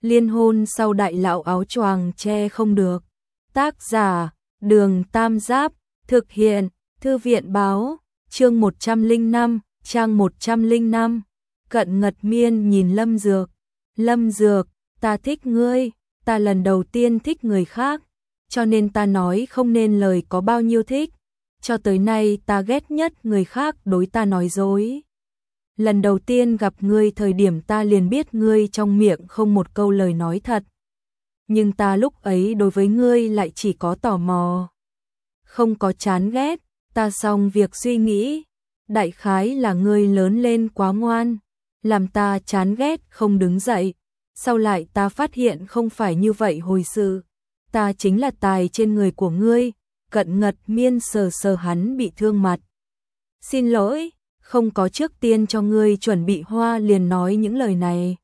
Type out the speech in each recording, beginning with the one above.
Liên hôn sau đại lão áo choàng che không được. Tác giả, Đường Tam Giáp, thực hiện, Thư viện báo, chương 105, trang 105. Cận Ngật Miên nhìn Lâm Dược. Lâm Dược, ta thích ngươi, ta lần đầu tiên thích người khác, cho nên ta nói không nên lời có bao nhiêu thích. Cho tới nay ta ghét nhất người khác đối ta nói dối. Lần đầu tiên gặp ngươi thời điểm ta liền biết ngươi trong miệng không một câu lời nói thật. Nhưng ta lúc ấy đối với ngươi lại chỉ có tò mò. Không có chán ghét, ta xong việc suy nghĩ. Đại khái là ngươi lớn lên quá ngoan, làm ta chán ghét không đứng dậy. Sau lại ta phát hiện không phải như vậy hồi sự. Ta chính là tài trên người của ngươi. Cận Ngật Miên sờ sờ hắn bị thương mặt. Xin lỗi, không có trước tiên cho ngươi chuẩn bị hoa liền nói những lời này.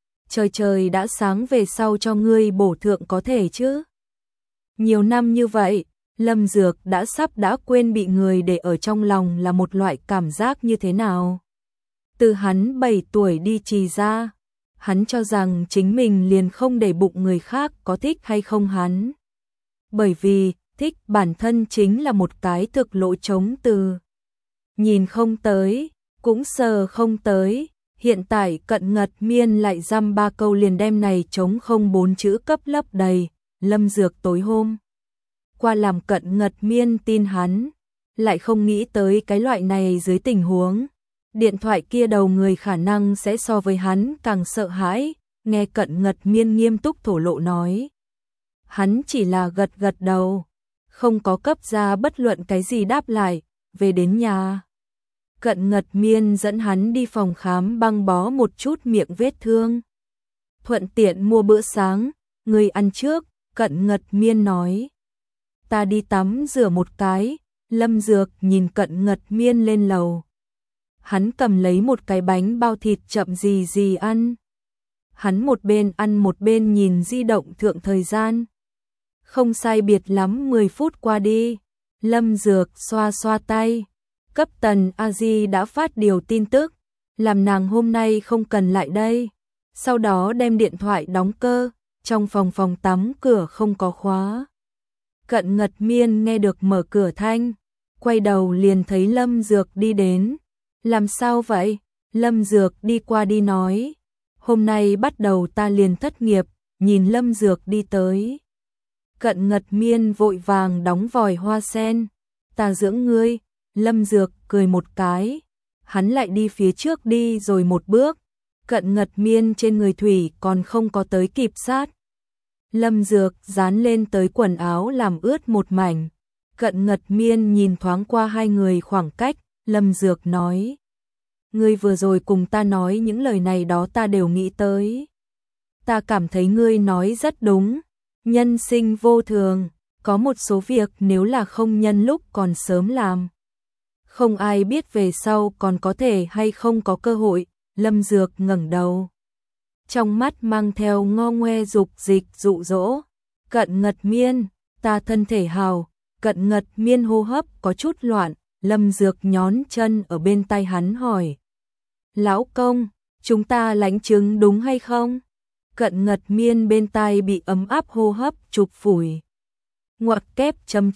Trời đã sáng về sau cho ngươi bổ thượng có thể chứ. Nhiều năm như vậy, Lâm Dược đã quên bị người để ở trong lòng là một loại cảm giác như thế nào. Từ hắn 7 tuổi đi Trì ra, hắn cho rằng chính mình liền không để bụng người khác có thích hay không hắn. Bởi vì, thích bản thân chính là một cái thực lỗ trống từ. Nhìn không tới, cũng sờ không tới, hiện tại Cận Ngật Miên lại dăm 3 câu liền đem này trống không 4 chữ cấp lấp đầy. Lâm Dược tối hôm qua làm Cận Ngật Miên tin hắn, lại không nghĩ tới cái loại này dưới tình huống. Điện thoại kia đầu người khả năng sẽ so với hắn càng sợ hãi, nghe Cận Ngật Miên nghiêm túc thổ lộ nói. Hắn chỉ là gật gật đầu, không có cấp ra bất luận cái gì đáp lại, về đến nhà. Cận Ngật Miên dẫn hắn đi phòng khám băng bó một chút miệng vết thương. Thuận tiện mua bữa sáng, người ăn trước, Cận Ngật Miên nói. Ta đi tắm rửa một cái, Lâm Dược nhìn Cận Ngật Miên lên lầu. Hắn cầm lấy một cái bánh bao thịt chậm gì ăn. Hắn một bên ăn một bên nhìn di động thượng thời gian. Không sai biệt lắm 10 phút qua đi, Lâm Dược xoa xoa tay. Cấp Tần A Di đã phát điều tin tức, làm nàng hôm nay không cần lại đây. Sau đó đem điện thoại đóng cơ, trong phòng tắm cửa không có khóa. Cận Ngật Miên nghe được mở cửa thanh, quay đầu liền thấy Lâm Dược đi đến. Làm sao vậy? Lâm Dược đi qua đi nói. Hôm nay bắt đầu ta liền thất nghiệp, nhìn Lâm Dược đi tới. Cận Ngật Miên vội vàng đóng vòi hoa sen. Ta dưỡng ngươi. Lâm Dược cười một cái. Hắn lại đi phía trước đi rồi một bước. Cận Ngật Miên trên người thủy còn không có tới kịp sát. Lâm Dược dán lên tới quần áo làm ướt một mảnh. Cận Ngật Miên nhìn thoáng qua hai người khoảng cách. Lâm Dược nói. Ngươi vừa rồi cùng ta nói những lời này đó ta đều nghĩ tới. Ta cảm thấy ngươi nói rất đúng. Nhân sinh vô thường, có một số việc nếu là không nhân lúc còn sớm làm. Không ai biết về sau còn có thể hay không có cơ hội. Lâm Dược ngẩng đầu. Trong mắt mang theo ngo ngoe dục dịch dụ dỗ. Cận Ngật Miên, ta thân thể hào. Cận Ngật Miên hô hấp có chút loạn. Lâm Dược nhón chân ở bên tay hắn hỏi. Lão công, chúng ta lãnh chứng đúng hay không? Cận Ngật Miên bên tai bị ấm áp hô hấp chụp phủi. Ngoặc kép ...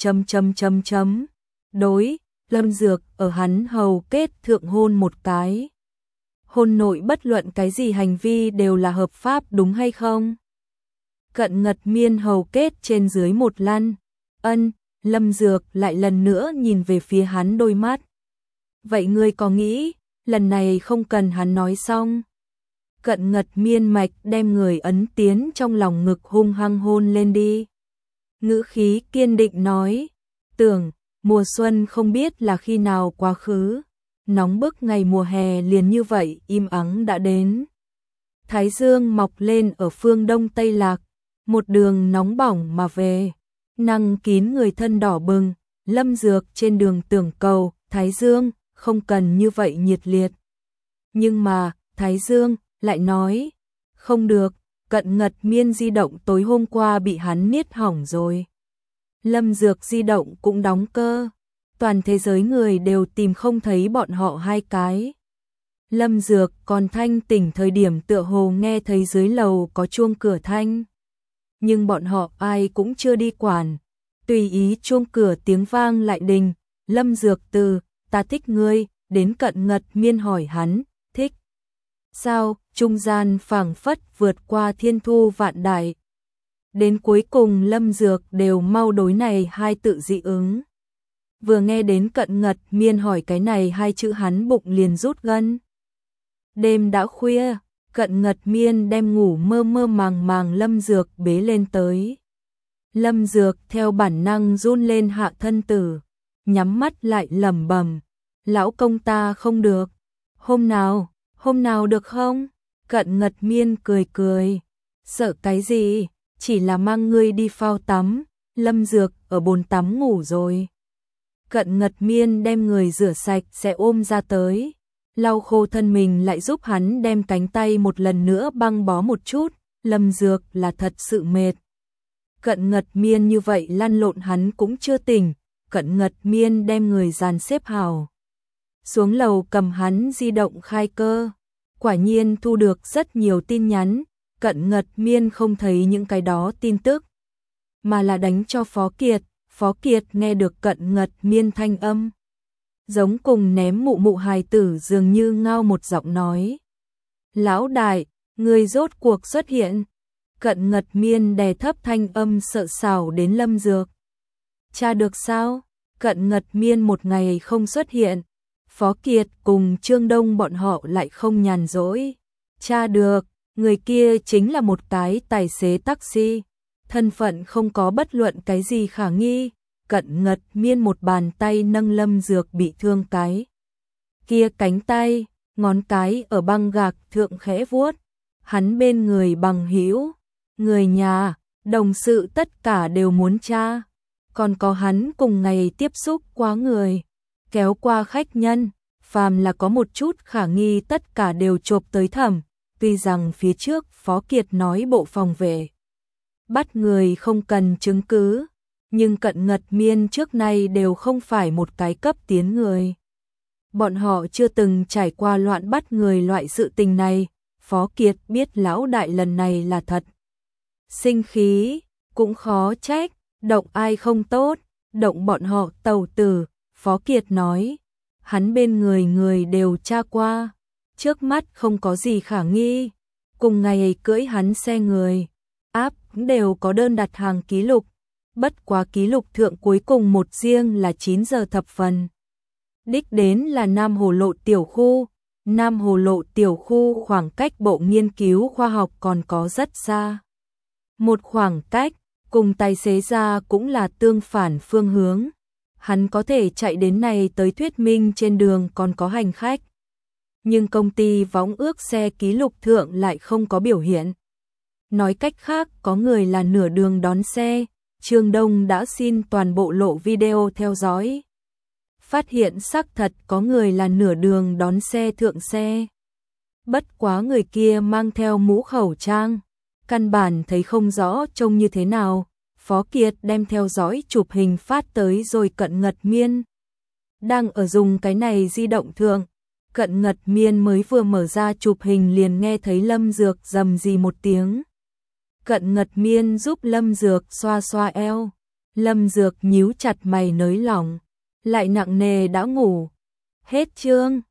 Đối, Lâm Dược ở hắn hầu kết thượng hôn một cái. Hôn nội bất luận cái gì hành vi đều là hợp pháp đúng hay không? Cận Ngật Miên hầu kết trên dưới một lăn. Ân. Lâm Dược lại lần nữa nhìn về phía hắn đôi mắt. Vậy ngươi có nghĩ, lần này không cần hắn nói xong. Cận Ngật Miên mạch đem người ấn tiến trong lòng ngực hung hăng hôn lên đi. Ngữ khí kiên định nói, tưởng, mùa xuân không biết là khi nào quá khứ. Nóng bức ngày mùa hè liền như vậy im ắng đã đến. Thái dương mọc lên ở phương đông Tây Lạc, một đường nóng bỏng mà về. Năng kín người thân đỏ bừng, Lâm Dược trên đường tưởng cầu, Thái Dương, không cần như vậy nhiệt liệt. Nhưng mà, Thái Dương, lại nói, không được, Cận Ngật Miên di động tối hôm qua bị hắn niết hỏng rồi. Lâm Dược di động cũng đóng cơ, toàn thế giới người đều tìm không thấy bọn họ hai cái. Lâm Dược còn thanh tỉnh thời điểm tựa hồ nghe thấy dưới lầu có chuông cửa thanh. Nhưng bọn họ ai cũng chưa đi quản. Tùy ý chuông cửa tiếng vang lại đình. Lâm Dược từ ta thích ngươi đến Cận Ngật Miên hỏi hắn thích sao, trung gian phảng phất vượt qua thiên thu vạn đại. Đến cuối cùng Lâm Dược đều mau đối này hai tự dị ứng. Vừa nghe đến Cận Ngật Miên hỏi cái này hai chữ hắn bụng liền rút gân. Đêm đã khuya, Cận Ngật Miên đem ngủ mơ mơ màng màng Lâm Dược bế lên tới. Lâm Dược theo bản năng run lên hạ thân tử, nhắm mắt lại lẩm bẩm, lão công ta không được. Hôm nào được không? Cận Ngật Miên cười cười, sợ cái gì, chỉ là mang ngươi đi phao tắm. Lâm Dược ở bồn tắm ngủ rồi. Cận Ngật Miên đem người rửa sạch sẽ ôm ra tới, lau khô thân mình lại giúp hắn đem cánh tay một lần nữa băng bó một chút. Lâm Dược là thật sự mệt. Cận Ngật Miên như vậy lăn lộn hắn cũng chưa tỉnh. Cận Ngật Miên đem người dàn xếp hào xuống lầu, cầm hắn di động khai cơ. Quả nhiên thu được rất nhiều tin nhắn. Cận Ngật Miên không thấy những cái đó tin tức, mà là đánh cho Phó Kiệt. Phó Kiệt nghe được Cận Ngật Miên thanh âm, giống cùng ném mụ mụ hài tử dường như ngao một giọng nói. Lão đại, người rốt cuộc xuất hiện. Cận Ngật Miên đè thấp thanh âm sợ sảo đến Lâm Dược. Cha được sao? Cận Ngật Miên một ngày không xuất hiện. Phó Kiệt cùng Trương Đông bọn họ lại không nhàn rỗi. Cha được, người kia chính là một cái tài xế taxi. Thân phận không có bất luận cái gì khả nghi. Cận Ngật Miên một bàn tay nâng Lâm Dược bị thương cái kia cánh tay, ngón cái ở băng gạc thượng khẽ vuốt. Hắn bên người bằng hữu, người nhà, đồng sự tất cả đều muốn tra. Còn có hắn cùng ngày tiếp xúc quá người, kéo qua khách nhân, phàm là có một chút khả nghi tất cả đều chộp tới thẩm. Tuy rằng phía trước Phó Kiệt nói bộ phòng vệ bắt người không cần chứng cứ, nhưng Cận Ngật Miên trước nay đều không phải một cái cấp tiến người. Bọn họ chưa từng trải qua loạn bắt người loại sự tình này. Phó Kiệt biết lão đại lần này là thật sinh khí, cũng khó trách, động ai không tốt, động bọn họ tàu tử. Phó Kiệt nói, hắn bên người đều tra qua, trước mắt không có gì khả nghi. Cùng ngày cưỡi hắn xe người, áp đều có đơn đặt hàng ký lục. Bất quá ký lục thượng cuối cùng một riêng là 9 giờ thập phần. Đích đến là Nam Hồ Lộ tiểu khu. Nam Hồ Lộ tiểu khu khoảng cách bộ nghiên cứu khoa học còn có rất xa. Một khoảng cách, cùng tài xế ra cũng là tương phản phương hướng. Hắn có thể chạy đến này tới thuyết minh trên đường còn có hành khách. Nhưng công ty võng ước xe ký lục thượng lại không có biểu hiện. Nói cách khác, có người là nửa đường đón xe. Trương Đông đã xin toàn bộ lộ video theo dõi. Phát hiện xác thật có người là nửa đường đón xe thượng xe. Bất quá người kia mang theo mũ khẩu trang, căn bản thấy không rõ trông như thế nào. Phó Kiệt đem theo dõi chụp hình phát tới rồi Cận Ngật Miên. Đang ở dùng cái này di động thượng. Cận Ngật Miên mới vừa mở ra chụp hình liền nghe thấy Lâm Dược rầm rì một tiếng. Cận Ngật Miên giúp Lâm Dược xoa xoa eo. Lâm Dược nhíu chặt mày nới lỏng, lại nặng nề đã ngủ. Hết chương.